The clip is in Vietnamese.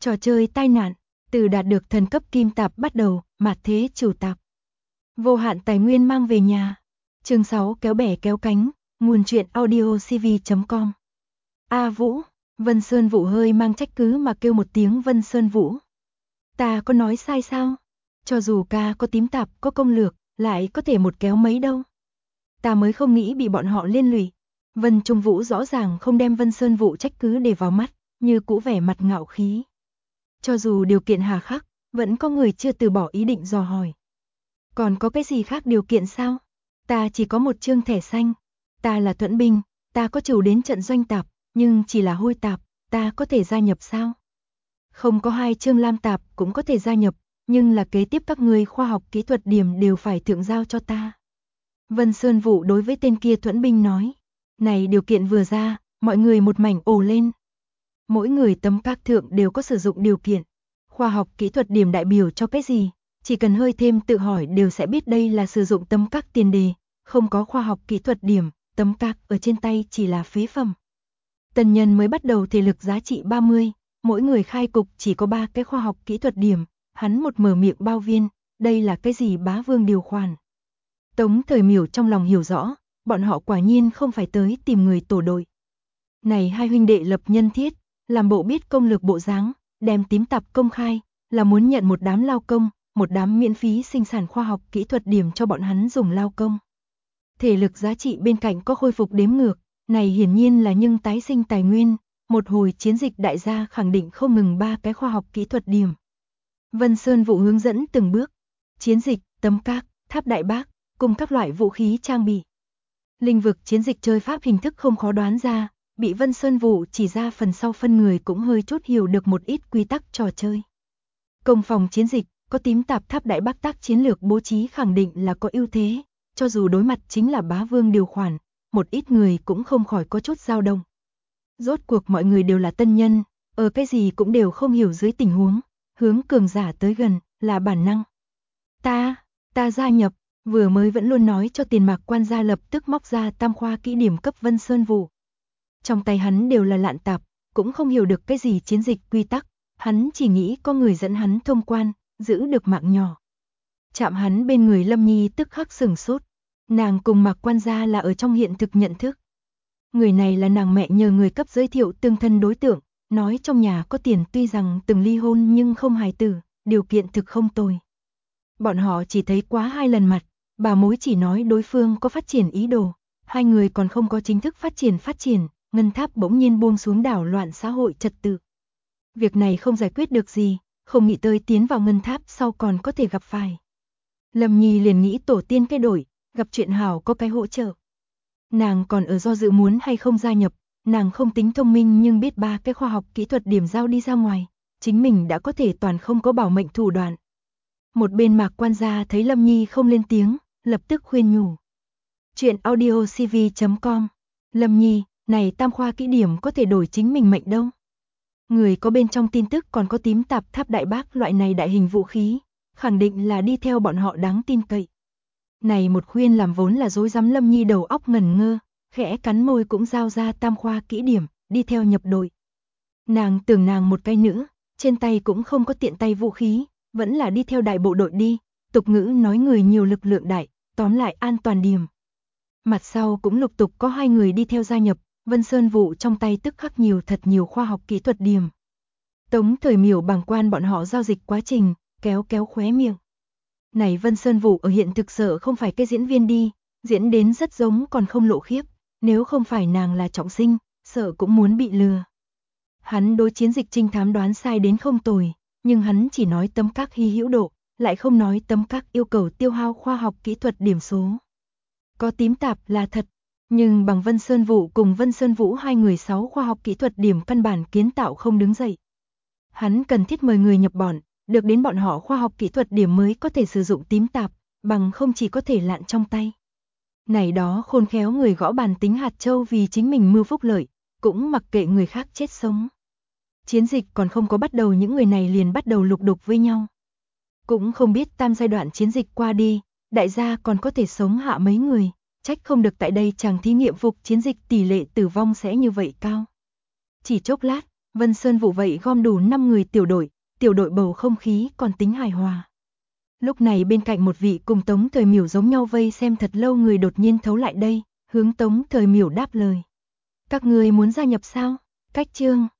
Trò chơi tai nạn, từ đạt được thần cấp kim tạp bắt đầu, mạt thế chủ tạp. Vô hạn tài nguyên mang về nhà. Chương 6 kéo bè kéo cánh, nguồn truyện audio cv.com. A Vũ, Vân Sơn Vũ hơi mang trách cứ mà kêu một tiếng Vân Sơn Vũ. Ta có nói sai sao? Cho dù ca có tím tạp, có công lược, lại có thể một kéo mấy đâu. Ta mới không nghĩ bị bọn họ liên lụy. Vân Trung Vũ rõ ràng không đem Vân Sơn Vũ trách cứ để vào mắt, như cũ vẻ mặt ngạo khí. Cho dù điều kiện hà khắc, vẫn có người chưa từ bỏ ý định dò hỏi. Còn có cái gì khác điều kiện sao? Ta chỉ có một chương thẻ xanh. Ta là thuẫn binh, ta có chủ đến trận doanh tạp, nhưng chỉ là hôi tạp, ta có thể gia nhập sao? Không có 2 chương lam tạp cũng có thể gia nhập, nhưng là kế tiếp các ngươi khoa học kỹ thuật điểm đều phải thượng giao cho ta. Vân Sơn Vũ đối với tên kia thuẫn binh nói. Này điều kiện vừa ra, mọi người một mảnh ồ lên. Mỗi người tấm các thượng đều có sử dụng điều kiện. Khoa học kỹ thuật điểm đại biểu cho cái gì? Chỉ cần hơi thêm tự hỏi đều sẽ biết đây là sử dụng tấm các tiền đề. Không có khoa học kỹ thuật điểm, tấm các ở trên tay chỉ là phế phẩm. Tân nhân mới bắt đầu thể lực giá trị 30, mỗi người khai cục chỉ có 3 cái khoa học kỹ thuật điểm. Hắn một mở miệng bao viên, đây là cái gì bá vương điều khoản. Tống Thời Miểu trong lòng hiểu rõ, bọn họ quả nhiên không phải tới tìm người tổ đội. Này hai huynh đệ lập nhân thiết, làm bộ biết công lược bộ dáng, đem tím tạp công khai, là muốn nhận một đám lao công, một đám miễn phí sinh sản khoa học kỹ thuật điểm cho bọn hắn dùng lao công. Thể lực giá trị bên cạnh có khôi phục đếm ngược, này hiển nhiên là nhưng tái sinh tài nguyên, một hồi chiến dịch đại gia khẳng định không ngừng 3 cái khoa học kỹ thuật điểm. Vân Sơn Vũ hướng dẫn từng bước, chiến dịch, tấm các, tháp đại bác, cùng các loại vũ khí trang bị. Linh vực chiến dịch chơi pháp hình thức không khó đoán ra, bị Vân Sơn Vũ chỉ ra phần sau phân người cũng hơi chút hiểu được một ít quy tắc trò chơi. Công phòng chiến dịch, có tím tạp tháp đại bác tác chiến lược bố trí khẳng định là có ưu thế, cho dù đối mặt chính là bá vương điều khoản, một ít người cũng không khỏi có chút dao động. Rốt cuộc mọi người đều là tân nhân, ở cái gì cũng đều không hiểu dưới tình huống, hướng cường giả tới gần, là bản năng. Ta gia nhập. Vừa mới vẫn luôn nói cho tiền mạc quan gia lập tức móc ra tam khoa kỹ điểm cấp Vân Sơn Vũ. Trong tay hắn đều là lạn tạp, cũng không hiểu được cái gì chiến dịch quy tắc, hắn chỉ nghĩ có người dẫn hắn thông quan, giữ được mạng nhỏ. Chạm hắn bên người Lâm Nhi tức khắc sửng sốt, nàng cùng mạc quan gia là ở trong hiện thực nhận thức. Người này là nàng mẹ nhờ người cấp giới thiệu tương thân đối tượng, nói trong nhà có tiền tuy rằng từng ly hôn nhưng không hài tử, điều kiện thực không tồi. Bọn họ chỉ thấy quá 2 lần mặt. Bà mối chỉ nói đối phương có phát triển ý đồ, hai người còn không có chính thức phát triển, ngân tháp bỗng nhiên buông xuống đảo loạn xã hội trật tự. Việc này không giải quyết được gì, không nghĩ tới tiến vào ngân tháp sau còn có thể gặp phải. Lâm Nhi liền nghĩ tổ tiên cái đổi, gặp chuyện hảo có cái hỗ trợ. Nàng còn ở do dự muốn hay không gia nhập, nàng không tính thông minh nhưng biết 3 cái khoa học kỹ thuật điểm giao đi ra ngoài, chính mình đã có thể toàn không có bảo mệnh thủ đoạn. Một bên mạc quan gia thấy Lâm Nhi không lên tiếng, lập tức khuyên nhủ. Chuyện audio cv.com. Lâm Nhi, này tam khoa kỹ điểm có thể đổi chính mình mệnh đâu. Người có bên trong tin tức còn có tím tạp tháp đại bác loại này đại hình vũ khí, khẳng định là đi theo bọn họ đáng tin cậy. Này một khuyên làm vốn là dối rắm Lâm Nhi đầu óc ngẩn ngơ, khẽ cắn môi cũng giao ra tam khoa kỹ điểm, đi theo nhập đội. Nàng tưởng nàng một cái nữ, trên tay cũng không có tiện tay vũ khí, vẫn là đi theo đại bộ đội đi, tục ngữ nói người nhiều lực lượng đại. Tóm lại an toàn điểm. Mặt sau cũng lục tục có 2 người đi theo gia nhập, Vân Sơn Vũ trong tay tức khắc thật nhiều khoa học kỹ thuật điểm. Tống Thời Miểu bàng quan bọn họ giao dịch quá trình, kéo khóe miệng. Này Vân Sơn Vũ ở hiện thực sợ không phải cái diễn viên đi, diễn đến rất giống còn không lộ khiếp, nếu không phải nàng là trọng sinh, sợ cũng muốn bị lừa. Hắn đối chiến dịch trinh thám đoán sai đến không tồi, nhưng hắn chỉ nói tấm các hy hữu độ. Lại không nói tấm các yêu cầu tiêu hao khoa học kỹ thuật điểm số. Có tím tạp là thật, nhưng bằng Vân Sơn Vũ cùng Vân Sơn Vũ 2 người 6 khoa học kỹ thuật điểm căn bản kiến tạo không đứng dậy. Hắn cần thiết mời người nhập bọn, được đến bọn họ khoa học kỹ thuật điểm mới có thể sử dụng tím tạp, bằng không chỉ có thể lạn trong tay. Này đó khôn khéo người gõ bàn tính hạt châu vì chính mình mưu phúc lợi, cũng mặc kệ người khác chết sống. Chiến dịch còn không có bắt đầu những người này liền bắt đầu lục đục với nhau. Cũng không biết tam giai đoạn chiến dịch qua đi, đại gia còn có thể sống hạ mấy người, trách không được tại đây chàng thí nghiệm phục chiến dịch tỷ lệ tử vong sẽ như vậy cao. Chỉ chốc lát, Vân Sơn Vũ vậy gom đủ 5 người tiểu đội bầu không khí còn tính hài hòa. Lúc này bên cạnh một vị cùng Tống Thời Miểu giống nhau vây xem thật lâu người đột nhiên thấu lại đây, hướng Tống Thời Miểu đáp lời. Các người muốn gia nhập sao? Cách chương